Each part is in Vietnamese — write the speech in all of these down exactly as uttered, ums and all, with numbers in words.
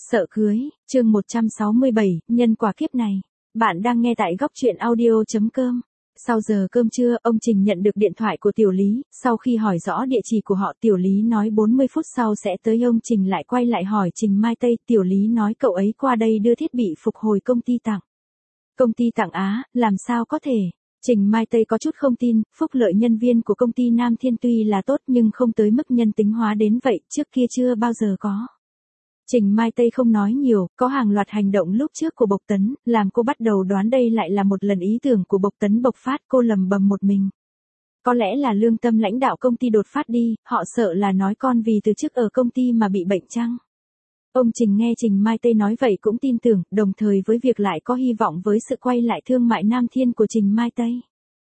Sợ cưới, chương một trăm sáu mươi bảy, nhân quả kiếp này. Bạn đang nghe tại góc truyện audio.com. Sau giờ cơm trưa, ông Trình nhận được điện thoại của Tiểu Lý, sau khi hỏi rõ địa chỉ của họ, Tiểu Lý nói bốn mươi phút sau sẽ tới. Ông Trình lại quay lại hỏi Trình Mai Tây, Tiểu Lý nói cậu ấy qua đây đưa thiết bị phục hồi công ty tặng. Công ty tặng á, làm sao có thể? Trình Mai Tây có chút không tin, phúc lợi nhân viên của công ty Nam Thiên tuy là tốt nhưng không tới mức nhân tính hóa đến vậy, trước kia chưa bao giờ có. Trình Mai Tây không nói nhiều, có hàng loạt hành động lúc trước của Bộc Tấn, làm cô bắt đầu đoán đây lại là một lần ý tưởng của Bộc Tấn bộc phát. Cô lầm bầm một mình. Có lẽ là lương tâm lãnh đạo công ty đột phát đi, họ sợ là nói con vì từ chức ở công ty mà bị bệnh chăng? Ông Trình nghe Trình Mai Tây nói vậy cũng tin tưởng, đồng thời với việc lại có hy vọng với sự quay lại thương mại Nam Thiên của Trình Mai Tây.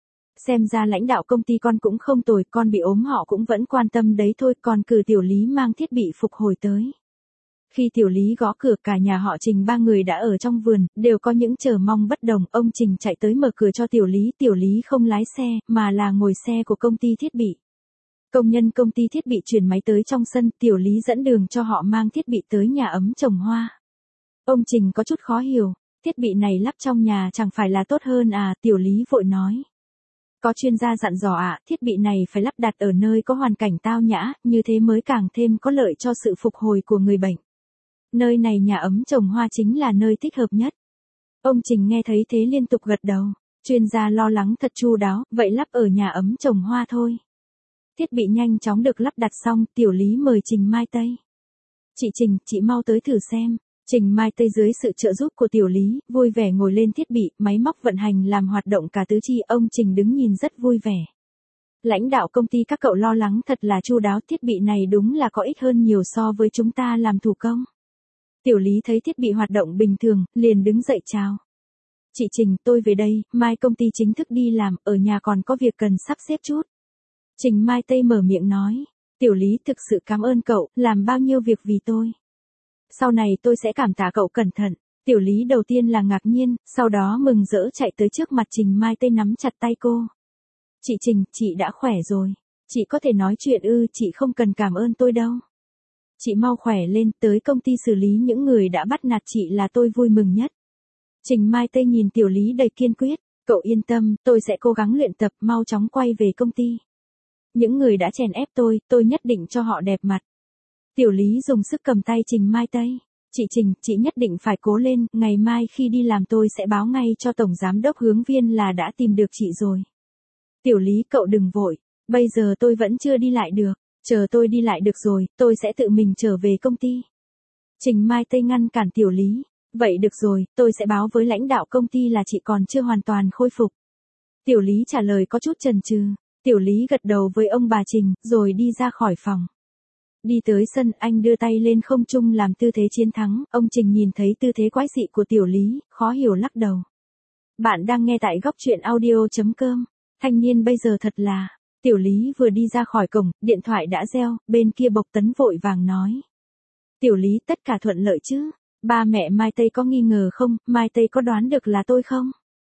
Xem ra lãnh đạo công ty con cũng không tồi, con bị ốm họ cũng vẫn quan tâm đấy thôi, còn cử Tiểu Lý mang thiết bị phục hồi tới. Khi Tiểu Lý gõ cửa, cả nhà họ Trình ba người đã ở trong vườn, đều có những chờ mong bất đồng. Ông Trình chạy tới mở cửa cho Tiểu Lý, Tiểu Lý không lái xe, mà là ngồi xe của công ty thiết bị. Công nhân công ty thiết bị chuyển máy tới trong sân, Tiểu Lý dẫn đường cho họ mang thiết bị tới nhà ấm trồng hoa. Ông Trình có chút khó hiểu, thiết bị này lắp trong nhà chẳng phải là tốt hơn à? Tiểu Lý vội nói. Có chuyên gia dặn dò ạ, à, thiết bị này phải lắp đặt ở nơi có hoàn cảnh tao nhã, như thế mới càng thêm có lợi cho sự phục hồi của người bệnh. Nơi này nhà ấm trồng hoa chính là nơi thích hợp nhất. Ông Trình nghe thấy thế liên tục gật đầu. Chuyên gia lo lắng thật chu đáo, vậy lắp ở nhà ấm trồng hoa thôi. Thiết bị nhanh chóng được lắp đặt xong, Tiểu Lý mời Trình Mai Tây. Chị Trình, chị mau tới thử xem. Trình Mai Tây dưới sự trợ giúp của Tiểu Lý, vui vẻ ngồi lên thiết bị, máy móc vận hành làm hoạt động cả tứ chi. Ông Trình đứng nhìn rất vui vẻ. Lãnh đạo công ty các cậu lo lắng thật là chu đáo, thiết bị này đúng là có ích hơn nhiều so với chúng ta làm thủ công. Tiểu Lý thấy thiết bị hoạt động bình thường, liền đứng dậy chào. Chị Trình, tôi về đây, mai công ty chính thức đi làm, ở nhà còn có việc cần sắp xếp chút. Trình Mai Tây mở miệng nói. Tiểu Lý thực sự cảm ơn cậu, làm bao nhiêu việc vì tôi. Sau này tôi sẽ cảm tạ cậu cẩn thận. Tiểu Lý đầu tiên là ngạc nhiên, sau đó mừng rỡ chạy tới trước mặt Trình Mai Tây nắm chặt tay cô. Chị Trình, chị đã khỏe rồi. Chị có thể nói chuyện ư? Chị không cần cảm ơn tôi đâu. Chị mau khỏe lên, tới công ty xử lý những người đã bắt nạt chị là tôi vui mừng nhất. Trình Mai Tây nhìn Tiểu Lý đầy kiên quyết. Cậu yên tâm, tôi sẽ cố gắng luyện tập, mau chóng quay về công ty. Những người đã chèn ép tôi, tôi nhất định cho họ đẹp mặt. Tiểu Lý dùng sức cầm tay Trình Mai Tây. Chị Trình, chị nhất định phải cố lên, ngày mai khi đi làm tôi sẽ báo ngay cho Tổng Giám đốc Hướng Viên là đã tìm được chị rồi. Tiểu Lý, cậu đừng vội, bây giờ tôi vẫn chưa đi lại được, chờ tôi đi lại được rồi, tôi sẽ tự mình trở về công ty. Trình Mai Tây ngăn cản Tiểu Lý. Vậy được rồi, tôi sẽ báo với lãnh đạo công ty là chị còn chưa hoàn toàn khôi phục. Tiểu Lý trả lời có chút chần chừ. Tiểu Lý gật đầu với ông bà Trình, rồi đi ra khỏi phòng. Đi tới sân, anh đưa tay lên không trung làm tư thế chiến thắng. Ông Trình nhìn thấy tư thế quái dị của Tiểu Lý, khó hiểu lắc đầu. Bạn đang nghe tại góc truyện audio.com. Thanh niên bây giờ thật là... Tiểu Lý vừa đi ra khỏi cổng, điện thoại đã reo, bên kia Bộc Tấn vội vàng nói. Tiểu Lý, tất cả thuận lợi chứ? Ba mẹ Mai Tây có nghi ngờ không? Mai Tây có đoán được là tôi không?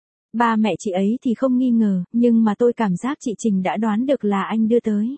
Ba mẹ chị ấy thì không nghi ngờ, nhưng mà tôi cảm giác chị Trình đã đoán được là anh đưa tới.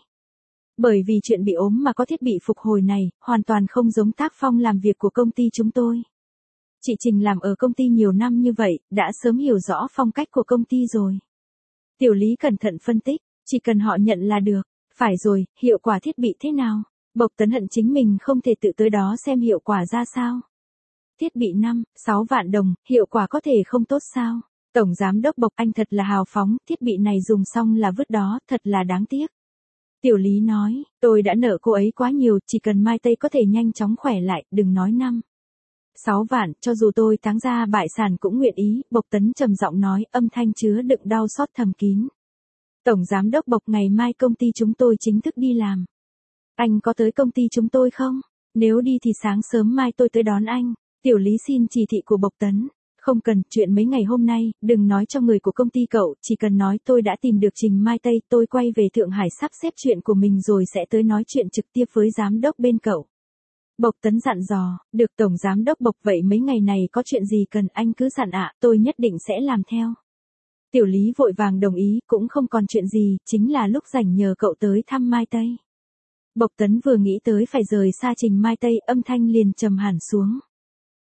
Bởi vì chuyện bị ốm mà có thiết bị phục hồi này, hoàn toàn không giống tác phong làm việc của công ty chúng tôi. Chị Trình làm ở công ty nhiều năm như vậy, đã sớm hiểu rõ phong cách của công ty rồi. Tiểu Lý cẩn thận phân tích, chỉ cần họ nhận là được. Phải rồi, hiệu quả thiết bị thế nào? Bộc Tấn hận chính mình không thể tự tới đó xem hiệu quả ra sao. Thiết bị năm, sáu vạn đồng, hiệu quả có thể không tốt sao? Tổng Giám đốc Bộc, anh thật là hào phóng, thiết bị này dùng xong là vứt đó, thật là đáng tiếc. Tiểu Lý nói, tôi đã nợ cô ấy quá nhiều, chỉ cần Mai Tây có thể nhanh chóng khỏe lại, đừng nói năm. Sáu vạn, cho dù tôi táng ra bại sản cũng nguyện ý, Bộc Tấn trầm giọng nói, âm thanh chứa đựng đau xót thầm kín. Tổng Giám đốc Bộc, ngày mai công ty chúng tôi chính thức đi làm. Anh có tới công ty chúng tôi không? Nếu đi thì sáng sớm mai tôi tới đón anh. Tiểu Lý xin chỉ thị của Bộc Tấn. Không cần, chuyện mấy ngày hôm nay, đừng nói cho người của công ty cậu, chỉ cần nói tôi đã tìm được Trình Mai Tây, tôi quay về Thượng Hải sắp xếp chuyện của mình rồi sẽ tới nói chuyện trực tiếp với giám đốc bên cậu. Bộc Tấn dặn dò, được Tổng Giám đốc Bộc, vậy mấy ngày này có chuyện gì cần anh cứ dặn ạ, tôi nhất định sẽ làm theo. Tiểu Lý vội vàng đồng ý, cũng không còn chuyện gì, chính là lúc rảnh nhờ cậu tới thăm Mai Tây. Bộc Tấn vừa nghĩ tới phải rời xa Trình Mai Tây, âm thanh liền trầm hẳn xuống.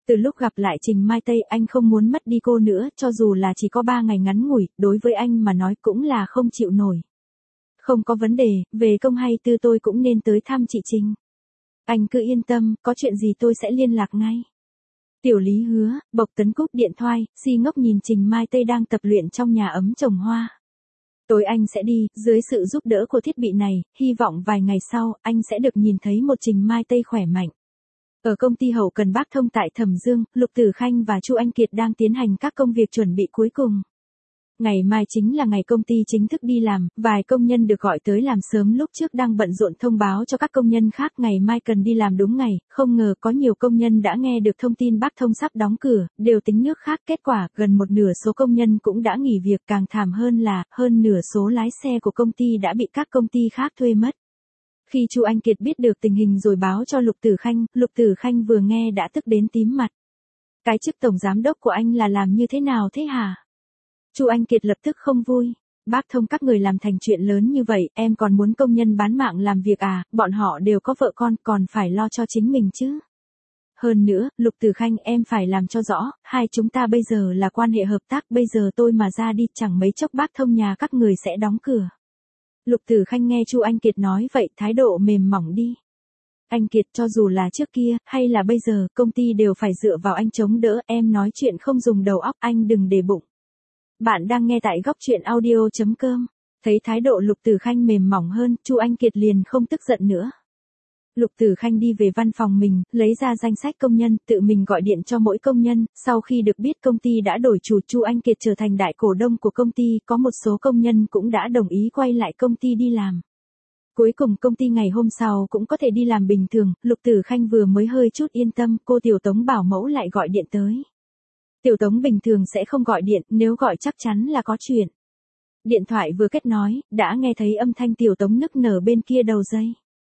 Từ lúc gặp lại Trình Mai Tây anh không muốn mất đi cô nữa, cho dù là chỉ có ba ngày ngắn ngủi, đối với anh mà nói cũng là không chịu nổi. Không có vấn đề, về công hay tư tôi cũng nên tới thăm chị Trình. Anh cứ yên tâm, có chuyện gì tôi sẽ liên lạc ngay. Tiểu Lý hứa, Bộc Tấn cúp điện thoại, si ngốc nhìn Trình Mai Tây đang tập luyện trong nhà ấm trồng hoa. Tối anh sẽ đi, dưới sự giúp đỡ của thiết bị này, hy vọng vài ngày sau, anh sẽ được nhìn thấy một Trình Mai Tây khỏe mạnh. Ở công ty hậu cần Bác Thông tại Thẩm Dương, Lục Tử Khanh và Chu Anh Kiệt đang tiến hành các công việc chuẩn bị cuối cùng. Ngày mai chính là ngày công ty chính thức đi làm, vài công nhân được gọi tới làm sớm lúc trước đang bận rộn thông báo cho các công nhân khác ngày mai cần đi làm đúng ngày, không ngờ có nhiều công nhân đã nghe được thông tin Bác Thông sắp đóng cửa, đều tính nước khác, kết quả gần một nửa số công nhân cũng đã nghỉ việc, càng thảm hơn là hơn nửa số lái xe của công ty đã bị các công ty khác thuê mất. Khi Chu Anh Kiệt biết được tình hình rồi báo cho Lục Tử Khanh, Lục Tử Khanh vừa nghe đã tức đến tím mặt. Cái chức tổng giám đốc của anh là làm như thế nào thế hả? Chu Anh Kiệt lập tức không vui. Bác Thông các người làm thành chuyện lớn như vậy, em còn muốn công nhân bán mạng làm việc à, bọn họ đều có vợ con, còn phải lo cho chính mình chứ. Hơn nữa, Lục Tử Khanh em phải làm cho rõ, hai chúng ta bây giờ là quan hệ hợp tác, bây giờ tôi mà ra đi chẳng mấy chốc Bác Thông nhà các người sẽ đóng cửa. Lục Tử Khanh nghe Chu Anh Kiệt nói vậy, thái độ mềm mỏng đi. Anh Kiệt, cho dù là trước kia, hay là bây giờ, công ty đều phải dựa vào anh chống đỡ, em nói chuyện không dùng đầu óc, anh đừng để bụng. Bạn đang nghe tại góc truyện audio chấm com. Thấy thái độ Lục Tử Khanh mềm mỏng hơn, Chu Anh Kiệt liền không tức giận nữa. Lục Tử Khanh đi về văn phòng mình, lấy ra danh sách công nhân, tự mình gọi điện cho mỗi công nhân, sau khi được biết công ty đã đổi chủ, Chu Anh Kiệt trở thành đại cổ đông của công ty, có một số công nhân cũng đã đồng ý quay lại công ty đi làm. Cuối cùng công ty ngày hôm sau cũng có thể đi làm bình thường, Lục Tử Khanh vừa mới hơi chút yên tâm, cô Tiểu Tống bảo mẫu lại gọi điện tới. Tiểu Tống bình thường sẽ không gọi điện, nếu gọi chắc chắn là có chuyện. Điện thoại vừa kết nối, đã nghe thấy âm thanh Tiểu Tống nức nở bên kia đầu dây.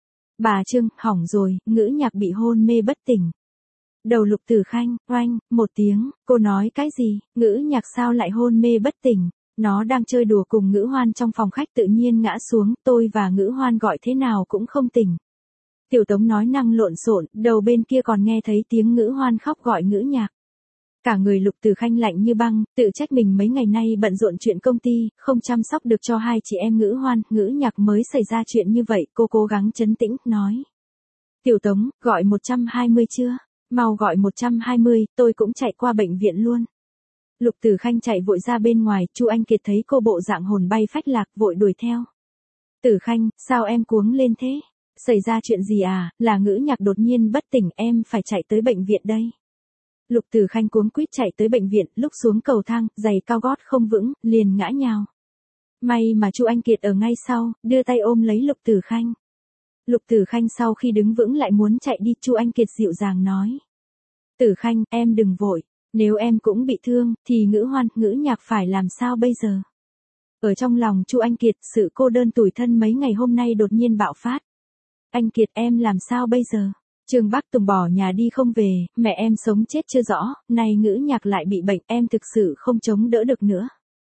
Bà Trương, hỏng rồi, Ngữ Nhạc bị hôn mê bất tỉnh. Đầu Lục Tử Khanh, oanh, một tiếng, cô nói cái gì, Ngữ Nhạc sao lại hôn mê bất tỉnh, nó đang chơi đùa cùng Ngữ Hoan trong phòng khách tự nhiên ngã xuống, tôi và Ngữ Hoan gọi thế nào cũng không tỉnh. Tiểu Tống nói năng lộn xộn, đầu bên kia còn nghe thấy tiếng Ngữ Hoan khóc gọi Ngữ Nhạc. Cả người Lục Tử Khanh lạnh như băng, tự trách mình mấy ngày nay bận rộn chuyện công ty, không chăm sóc được cho hai chị em Ngữ Hoan, Ngữ Nhạc mới xảy ra chuyện như vậy, cô cố gắng trấn tĩnh, nói. Tiểu Tống, gọi một trăm hai mươi chưa? Mau gọi một trăm hai mươi, tôi cũng chạy qua bệnh viện luôn. Lục Tử Khanh chạy vội ra bên ngoài, Chu Anh Kiệt thấy cô bộ dạng hồn bay phách lạc, vội đuổi theo. Tử Khanh, sao em cuống lên thế? Xảy ra chuyện gì à, là Ngữ Nhạc đột nhiên bất tỉnh, em phải chạy tới bệnh viện đây. Lục Tử Khanh cuống quýt chạy tới bệnh viện, lúc xuống cầu thang, giày cao gót không vững, liền ngã nhào. May mà Chu Anh Kiệt ở ngay sau, đưa tay ôm lấy Lục Tử Khanh. Lục Tử Khanh sau khi đứng vững lại muốn chạy đi, Chu Anh Kiệt dịu dàng nói. Tử Khanh, em đừng vội, nếu em cũng bị thương, thì Ngữ Hoan, Ngữ Nhạc phải làm sao bây giờ? Ở trong lòng Chu Anh Kiệt, sự cô đơn tủi thân mấy ngày hôm nay đột nhiên bạo phát. Anh Kiệt, em làm sao bây giờ? Trương Bắc Tùng bỏ nhà đi không về, mẹ em sống chết chưa rõ, nay Ngữ Nhạc lại bị bệnh, em thực sự không chống đỡ được nữa.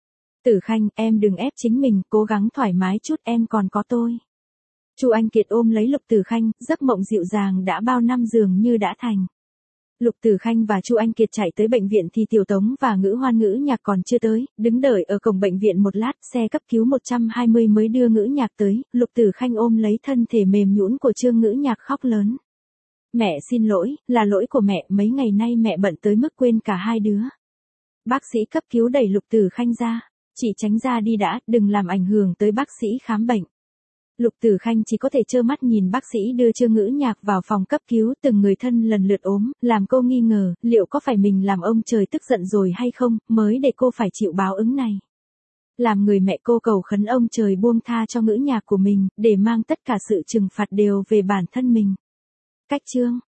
Tử Khanh, em đừng ép chính mình, cố gắng thoải mái chút, em còn có tôi. Chu Anh Kiệt ôm lấy Lục Tử Khanh, giấc mộng dịu dàng đã bao năm dường như đã thành. Lục Tử Khanh và Chu Anh Kiệt chạy tới bệnh viện thì Tiểu Tống và Ngữ Hoan Ngữ Nhạc còn chưa tới, đứng đợi ở cổng bệnh viện một lát, xe cấp cứu một trăm hai mươi mới đưa Ngữ Nhạc tới, Lục Tử Khanh ôm lấy thân thể mềm nhũn của Trương Ngữ Nhạc khóc lớn. Mẹ xin lỗi, là lỗi của mẹ, mấy ngày nay mẹ bận tới mức quên cả hai đứa. Bác sĩ cấp cứu đẩy Lục Tử Khanh ra, chị tránh ra đi đã, đừng làm ảnh hưởng tới bác sĩ khám bệnh. Lục Tử Khanh chỉ có thể trơ mắt nhìn bác sĩ đưa Trương Ngữ Nhạc vào phòng cấp cứu, từng người thân lần lượt ốm, làm cô nghi ngờ, liệu có phải mình làm ông trời tức giận rồi hay không, mới để cô phải chịu báo ứng này. Làm người mẹ, cô cầu khấn ông trời buông tha cho Ngữ Nhạc của mình, để mang tất cả sự trừng phạt đều về bản thân mình. Cách chương